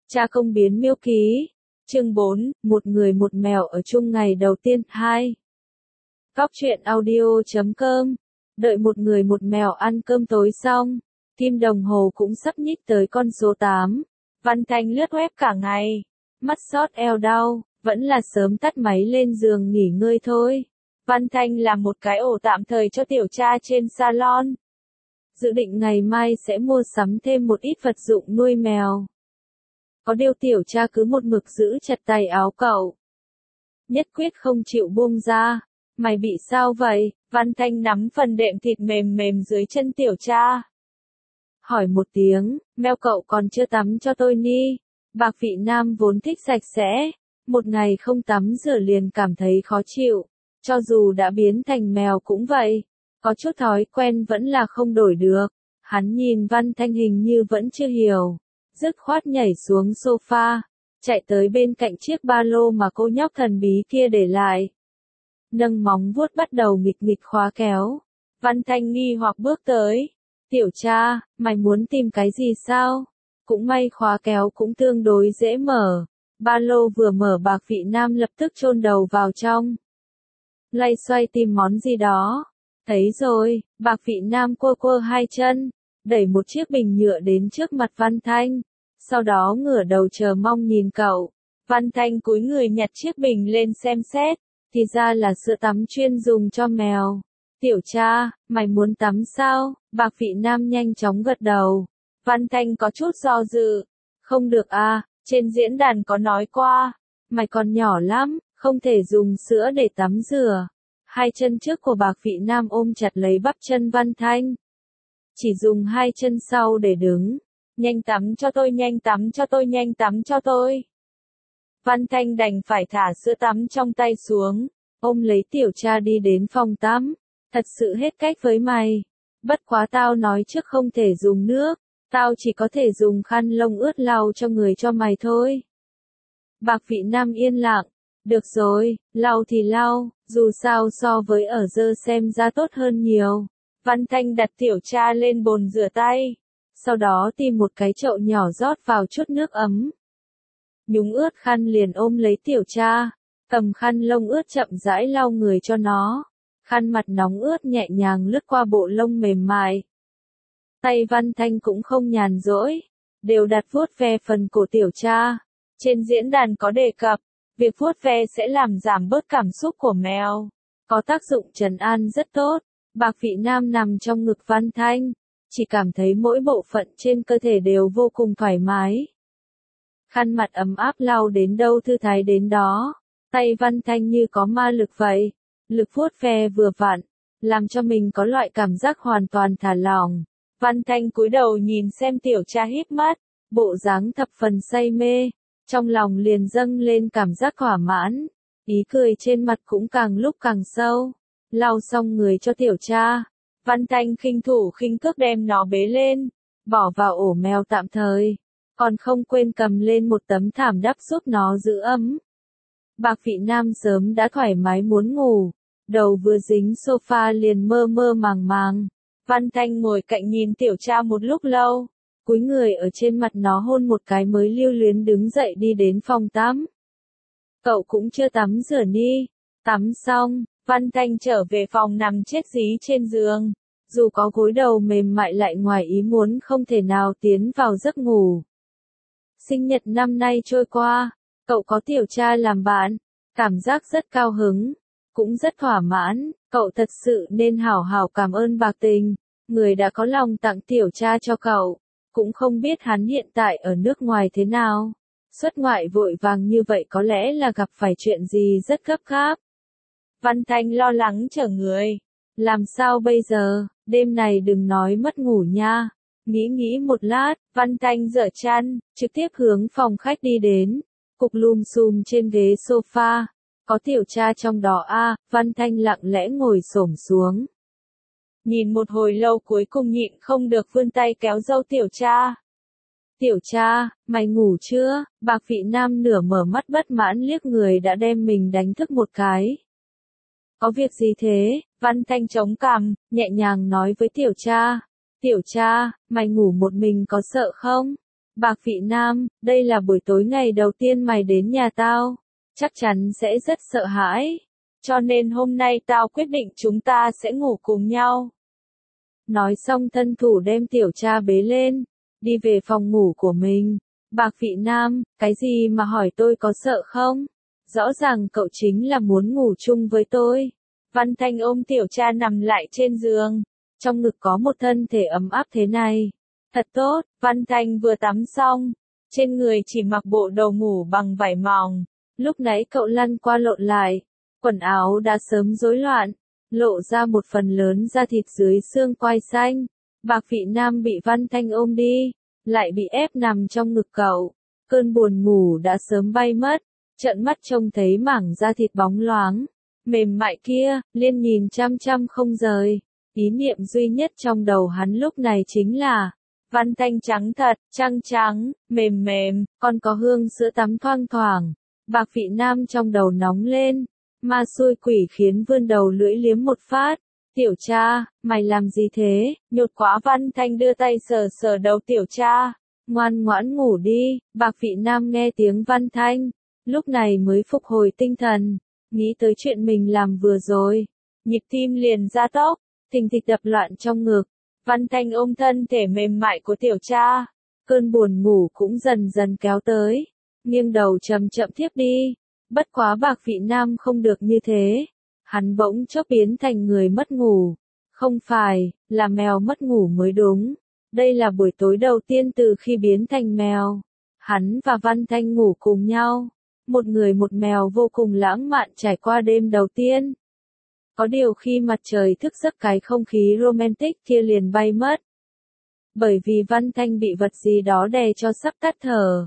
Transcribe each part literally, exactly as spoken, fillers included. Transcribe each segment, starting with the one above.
Cha công biến miêu ký. Chương bốn, một người một mèo ở chung ngày đầu tiên. hai. Cóc truyện audio chấm com. Đợi một người một mèo ăn cơm tối xong, kim đồng hồ cũng sắp nhích tới con số tám. Văn Thanh lướt web cả ngày, mắt xót eo đau, vẫn là sớm tắt máy lên giường nghỉ ngơi thôi. Văn Thanh làm một cái ổ tạm thời cho tiểu cha trên salon. Dự định ngày mai sẽ mua sắm thêm một ít vật dụng nuôi mèo. Có điều tiểu cha cứ một mực giữ chặt tay áo cậu. Nhất quyết không chịu buông ra. Mày bị sao vậy? Văn Thanh nắm phần đệm thịt mềm mềm dưới chân tiểu cha. Hỏi một tiếng, mèo cậu còn chưa tắm cho tôi ni. Bạc Vị Nam vốn thích sạch sẽ. Một ngày không tắm rửa liền cảm thấy khó chịu. Cho dù đã biến thành mèo cũng vậy. Có chút thói quen vẫn là không đổi được. Hắn nhìn Văn Thanh hình như vẫn chưa hiểu. Dứt khoát nhảy xuống sofa, chạy tới bên cạnh chiếc ba lô mà cô nhóc thần bí kia để lại. Nâng móng vuốt bắt đầu nghịch nghịch khóa kéo. Văn Thanh nghi hoặc bước tới. Tiểu cha, mày muốn tìm cái gì sao? Cũng may khóa kéo cũng tương đối dễ mở. Ba lô vừa mở Bạc Vị Nam lập tức chôn đầu vào trong. Lay xoay tìm món gì đó. Thấy rồi, Bạc Vị Nam quơ quơ hai chân, đẩy một chiếc bình nhựa đến trước mặt Văn Thanh. Sau đó ngửa đầu chờ mong nhìn cậu. Văn Thanh cúi người nhặt chiếc bình lên xem xét, thì ra là sữa tắm chuyên dùng cho mèo. Tiểu cha, mày muốn tắm sao? Bạc Vị Nam nhanh chóng gật đầu. Văn Thanh có chút do dự. Không được à, trên diễn đàn có nói qua. Mày còn nhỏ lắm, không thể dùng sữa để tắm rửa. Hai chân trước của Bạc Vị Nam ôm chặt lấy bắp chân Văn Thanh. Chỉ dùng hai chân sau để đứng. Nhanh tắm cho tôi, nhanh tắm cho tôi, nhanh tắm cho tôi. Văn Thanh đành phải thả sữa tắm trong tay xuống, ôm lấy tiểu cha đi đến phòng tắm. Thật sự hết cách với mày. Bất quá tao nói trước không thể dùng nước, tao chỉ có thể dùng khăn lông ướt lau cho người cho mày thôi. Bạc Vị Nam yên lặng. Được rồi, lau thì lau, dù sao so với ở dơ xem ra tốt hơn nhiều. Văn Thanh đặt tiểu cha lên bồn rửa tay. Sau đó tìm một cái chậu nhỏ rót vào chút nước ấm. Nhúng ướt khăn liền ôm lấy tiểu cha. Cầm khăn lông ướt chậm rãi lau người cho nó. Khăn mặt nóng ướt nhẹ nhàng lướt qua bộ lông mềm mại. Tay Văn Thanh cũng không nhàn rỗi. Đều đặt vuốt ve phần cổ tiểu cha. Trên diễn đàn có đề cập. Việc vuốt ve sẽ làm giảm bớt cảm xúc của mèo. Có tác dụng trấn an rất tốt. Bạc Vị Nam nằm trong ngực Văn Thanh. Chỉ cảm thấy mỗi bộ phận trên cơ thể đều vô cùng thoải mái. Khăn mặt ấm áp lau đến đâu thư thái đến đó. Tay Văn Thanh như có ma lực vậy. Lực vuốt ve vừa vặn. Làm cho mình có loại cảm giác hoàn toàn thả lỏng. Văn Thanh cúi đầu nhìn xem tiểu cha híp mắt. Bộ dáng thập phần say mê. Trong lòng liền dâng lên cảm giác thỏa mãn. Ý cười trên mặt cũng càng lúc càng sâu. Lau xong người cho tiểu cha. Văn Thanh khinh thủ khinh cước đem nó bế lên. Bỏ vào ổ mèo tạm thời. Còn không quên cầm lên một tấm thảm đắp giúp nó giữ ấm. Bạc Vị Nam sớm đã thoải mái muốn ngủ. Đầu vừa dính sofa liền mơ mơ màng màng. Văn Thanh ngồi cạnh nhìn tiểu cha một lúc lâu. Cúi người ở trên mặt nó hôn một cái mới lưu luyến đứng dậy đi đến phòng tắm. Cậu cũng chưa tắm rửa ni. Tắm xong, Văn Thanh trở về phòng nằm chết dí trên giường. Dù có gối đầu mềm mại lại ngoài ý muốn không thể nào tiến vào giấc ngủ. Sinh nhật năm nay trôi qua, cậu có tiểu cha làm bạn. Cảm giác rất cao hứng. Cũng rất thỏa mãn. Cậu thật sự nên hảo hảo cảm ơn Bạc Tình. Người đã có lòng tặng tiểu cha cho cậu. Cũng không biết hắn hiện tại ở nước ngoài thế nào. Xuất ngoại vội vàng như vậy có lẽ là gặp phải chuyện gì rất gấp gáp. Văn Thanh lo lắng chờ người. Làm sao bây giờ, đêm này đừng nói mất ngủ nha. Nghĩ nghĩ một lát, Văn Thanh giở chăn, trực tiếp hướng phòng khách đi đến. Cục lùm xùm trên ghế sofa. Có tiểu cha trong đó a. À, Văn Thanh lặng lẽ ngồi xổm xuống. Nhìn một hồi lâu cuối cùng nhịn không được vươn tay kéo râu tiểu cha. Tiểu cha, mày ngủ chưa? Bạc Vị Nam nửa mở mắt bất mãn liếc người đã đem mình đánh thức một cái. Có việc gì thế? Văn Thanh chống cằm, nhẹ nhàng nói với tiểu cha. Tiểu cha, mày ngủ một mình có sợ không? Bạc Phị Nam, đây là buổi tối ngày đầu tiên mày đến nhà tao, chắc chắn sẽ rất sợ hãi. Cho nên hôm nay tao quyết định chúng ta sẽ ngủ cùng nhau. Nói xong thân thủ đem tiểu cha bế lên, đi về phòng ngủ của mình. Bạc Phị Nam, cái gì mà hỏi tôi có sợ không? Rõ ràng cậu chính là muốn ngủ chung với tôi. Văn Thanh ôm tiểu cha nằm lại trên giường, trong ngực có một thân thể ấm áp thế này. Thật tốt, Văn Thanh vừa tắm xong, trên người chỉ mặc bộ đồ ngủ bằng vải mỏng. Lúc nãy cậu lăn qua lộn lại, quần áo đã sớm rối loạn, lộ ra một phần lớn da thịt dưới xương quai xanh. Bạc Phị Nam bị Văn Thanh ôm đi, lại bị ép nằm trong ngực cậu. Cơn buồn ngủ đã sớm bay mất, trợn mắt trông thấy mảng da thịt bóng loáng, mềm mại kia, liên nhìn chăm chăm không rời. Ý niệm duy nhất trong đầu hắn lúc này chính là, Văn Thanh trắng thật, trăng trắng, mềm mềm, còn có hương sữa tắm thoang thoảng. Bạc Phị Nam trong đầu nóng lên, ma xui quỷ khiến vươn đầu lưỡi liếm một phát. Tiểu cha, mày làm gì thế? Nhột quá. Văn Thanh đưa tay sờ sờ đầu tiểu cha. Ngoan ngoãn ngủ đi. Bạc Phị Nam nghe tiếng Văn Thanh, lúc này mới phục hồi tinh thần, nghĩ tới chuyện mình làm vừa rồi. Nhịp tim liền gia tốc, thình thịch đập loạn trong ngực. Văn Thanh ôm thân thể mềm mại của tiểu cha. Cơn buồn ngủ cũng dần dần kéo tới, nghiêng đầu chậm chậm thiếp đi. Bất quá Bạc Phị Nam không được như thế. Hắn bỗng chốc biến thành người mất ngủ. Không phải, là mèo mất ngủ mới đúng. Đây là buổi tối đầu tiên từ khi biến thành mèo. Hắn và Văn Thanh ngủ cùng nhau. Một người một mèo vô cùng lãng mạn trải qua đêm đầu tiên. Có điều khi mặt trời thức giấc cái không khí romantic kia liền bay mất. Bởi vì Văn Thanh bị vật gì đó đè cho sắp tắt thở.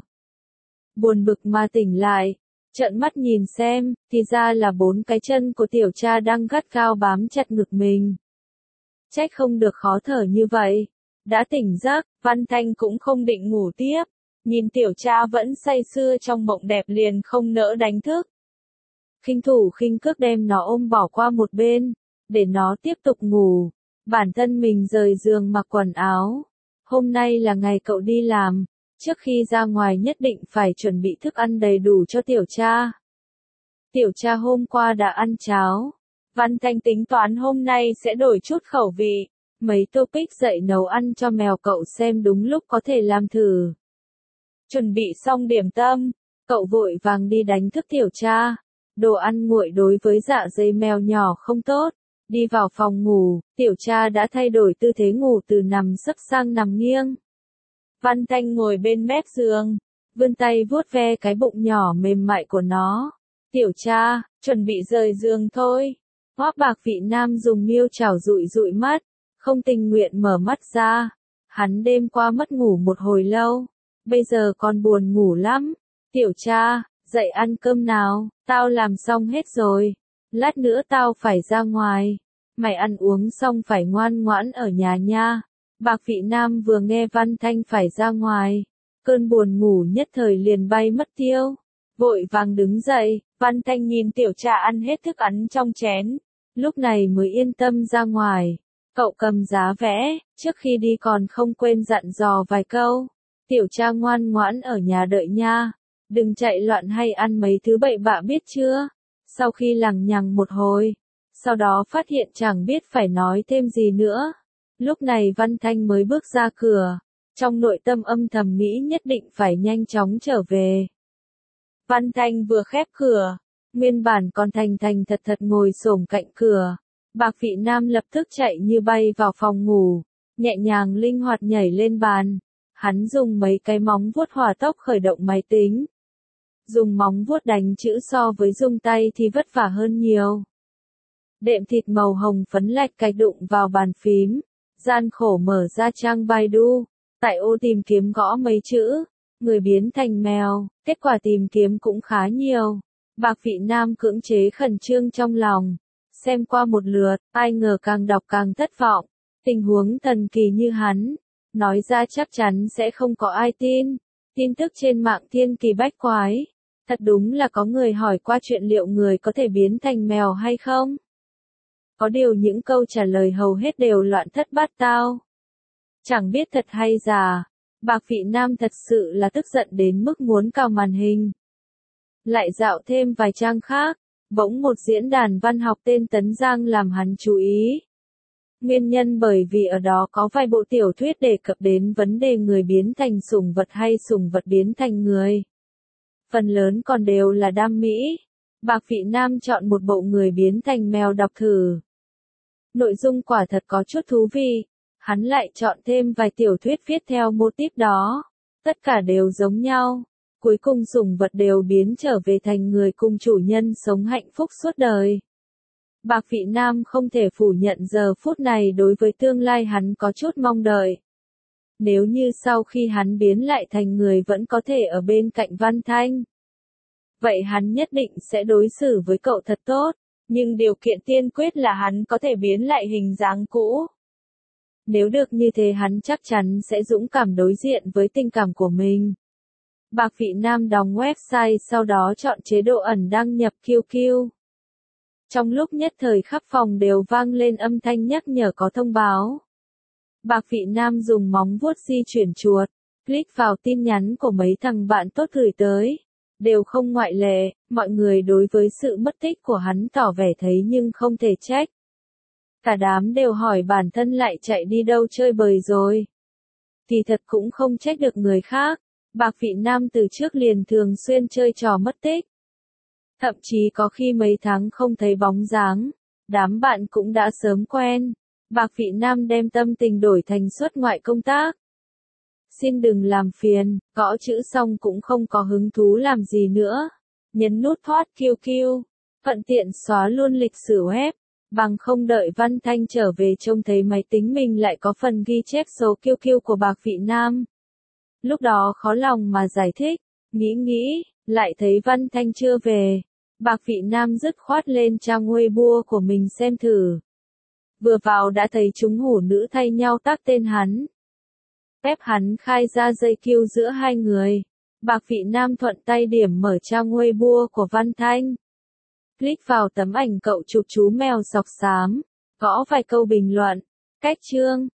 Buồn bực mà tỉnh lại, trợn mắt nhìn xem, thì ra là bốn cái chân của tiểu cha đang gắt gao bám chặt ngực mình. Trách không được khó thở như vậy. Đã tỉnh giấc, Văn Thanh cũng không định ngủ tiếp. Nhìn tiểu cha vẫn say sưa trong mộng đẹp liền không nỡ đánh thức. Khinh thủ khinh cước đem nó ôm bỏ qua một bên, để nó tiếp tục ngủ. Bản thân mình rời giường mặc quần áo. Hôm nay là ngày cậu đi làm, trước khi ra ngoài nhất định phải chuẩn bị thức ăn đầy đủ cho tiểu cha. Tiểu cha hôm qua đã ăn cháo. Văn Thanh tính toán hôm nay sẽ đổi chút khẩu vị. Mấy topic dạy nấu ăn cho mèo cậu xem đúng lúc có thể làm thử. Chuẩn bị xong điểm tâm, cậu vội vàng đi đánh thức tiểu cha. Đồ ăn nguội đối với dạ dày mèo nhỏ không tốt. Đi vào phòng ngủ, tiểu cha đã thay đổi tư thế ngủ từ nằm sấp sang nằm nghiêng. Văn Thanh ngồi bên mép giường, vươn tay vuốt ve cái bụng nhỏ mềm mại của nó. Tiểu cha, chuẩn bị rời giường thôi. Hoắc Bạc Phị Nam dùng miêu chảo dụi dụi mắt, không tình nguyện mở mắt ra. Hắn đêm qua mất ngủ một hồi lâu, bây giờ còn buồn ngủ lắm. Tiểu cha, dậy ăn cơm nào, tao làm xong hết rồi. Lát nữa tao phải ra ngoài. Mày ăn uống xong phải ngoan ngoãn ở nhà nha. Bạc Phị Nam vừa nghe Văn Thanh phải ra ngoài, cơn buồn ngủ nhất thời liền bay mất tiêu. Vội vàng đứng dậy, Văn Thanh nhìn tiểu cha ăn hết thức ăn trong chén, lúc này mới yên tâm ra ngoài. Cậu cầm giá vẽ, trước khi đi còn không quên dặn dò vài câu. Tiểu cha ngoan ngoãn ở nhà đợi nha, đừng chạy loạn hay ăn mấy thứ bậy bạ biết chưa. Sau khi lằng nhằng một hồi, sau đó phát hiện chẳng biết phải nói thêm gì nữa. Lúc này Văn Thanh mới bước ra cửa, trong nội tâm âm thầm nghĩ nhất định phải nhanh chóng trở về. Văn Thanh vừa khép cửa, nguyên bản còn thành thành thật thật ngồi xổm cạnh cửa. Bạc Phị Nam lập tức chạy như bay vào phòng ngủ, nhẹ nhàng linh hoạt nhảy lên bàn. Hắn dùng mấy cái móng vuốt hỏa tốc khởi động máy tính. Dùng móng vuốt đánh chữ so với dùng tay thì vất vả hơn nhiều. Đệm thịt màu hồng phấn lạch cạch đụng vào bàn phím. Gian khổ mở ra trang Baidu, tại ô tìm kiếm gõ mấy chữ, người biến thành mèo, kết quả tìm kiếm cũng khá nhiều. Bạc Phị Nam cưỡng chế khẩn trương trong lòng, xem qua một lượt, ai ngờ càng đọc càng thất vọng. Tình huống thần kỳ như hắn, nói ra chắc chắn sẽ không có ai tin. Tin tức trên mạng thiên kỳ bách quái, thật đúng là có người hỏi qua chuyện liệu người có thể biến thành mèo hay không. Có điều những câu trả lời hầu hết đều loạn thất bát tao. Chẳng biết thật hay giả, Bạc Vị Nam thật sự là tức giận đến mức muốn cào màn hình. Lại dạo thêm vài trang khác, bỗng một diễn đàn văn học tên Tấn Giang làm hắn chú ý. Nguyên nhân bởi vì ở đó có vài bộ tiểu thuyết đề cập đến vấn đề người biến thành sủng vật hay sủng vật biến thành người. Phần lớn còn đều là đam mỹ. Bạc Vị Nam chọn một bộ người biến thành mèo đọc thử. Nội dung quả thật có chút thú vị. Hắn lại chọn thêm vài tiểu thuyết viết theo mô típ đó. Tất cả đều giống nhau. Cuối cùng sủng vật đều biến trở về thành người cùng chủ nhân sống hạnh phúc suốt đời. Bạc Vị Nam không thể phủ nhận giờ phút này đối với tương lai hắn có chút mong đợi. Nếu như sau khi hắn biến lại thành người vẫn có thể ở bên cạnh Văn Thanh. Vậy hắn nhất định sẽ đối xử với cậu thật tốt, nhưng điều kiện tiên quyết là hắn có thể biến lại hình dáng cũ. Nếu được như thế hắn chắc chắn sẽ dũng cảm đối diện với tình cảm của mình. Bạc Vị Nam đóng website sau đó chọn chế độ ẩn đăng nhập Q Q. Trong lúc nhất thời khắp phòng đều vang lên âm thanh nhắc nhở có thông báo. Bạc Vị Nam dùng móng vuốt di chuyển chuột, click vào tin nhắn của mấy thằng bạn tốt gửi tới. Đều không ngoại lệ, mọi người đối với sự mất tích của hắn tỏ vẻ thấy nhưng không thể trách. Cả đám đều hỏi bản thân lại chạy đi đâu chơi bời rồi. Thì thật cũng không trách được người khác. Bạc Vị Nam từ trước liền thường xuyên chơi trò mất tích. Thậm chí có khi mấy tháng không thấy bóng dáng, đám bạn cũng đã sớm quen. Bạc Vị Nam đem tâm tình đổi thành xuất ngoại công tác. Xin đừng làm phiền, gõ chữ xong cũng không có hứng thú làm gì nữa. Nhấn nút thoát Q Q, thuận tiện xóa luôn lịch sử web, bằng không đợi Văn Thanh trở về trông thấy máy tính mình lại có phần ghi chép số Q Q của Bạc Vị Nam. Lúc đó khó lòng mà giải thích, nghĩ nghĩ, lại thấy Văn Thanh chưa về. Bạc Vị Nam dứt khoát lên trang Weibo của mình xem thử. Vừa vào đã thấy chúng hủ nữ thay nhau tác tên hắn. Phép hắn khai ra dây kiu giữa hai người. Bạc Vị Nam thuận tay điểm mở trang Weibo của Văn Thanh. Click vào tấm ảnh cậu chụp chú mèo sọc xám. Gõ vài câu bình luận. Cách chương.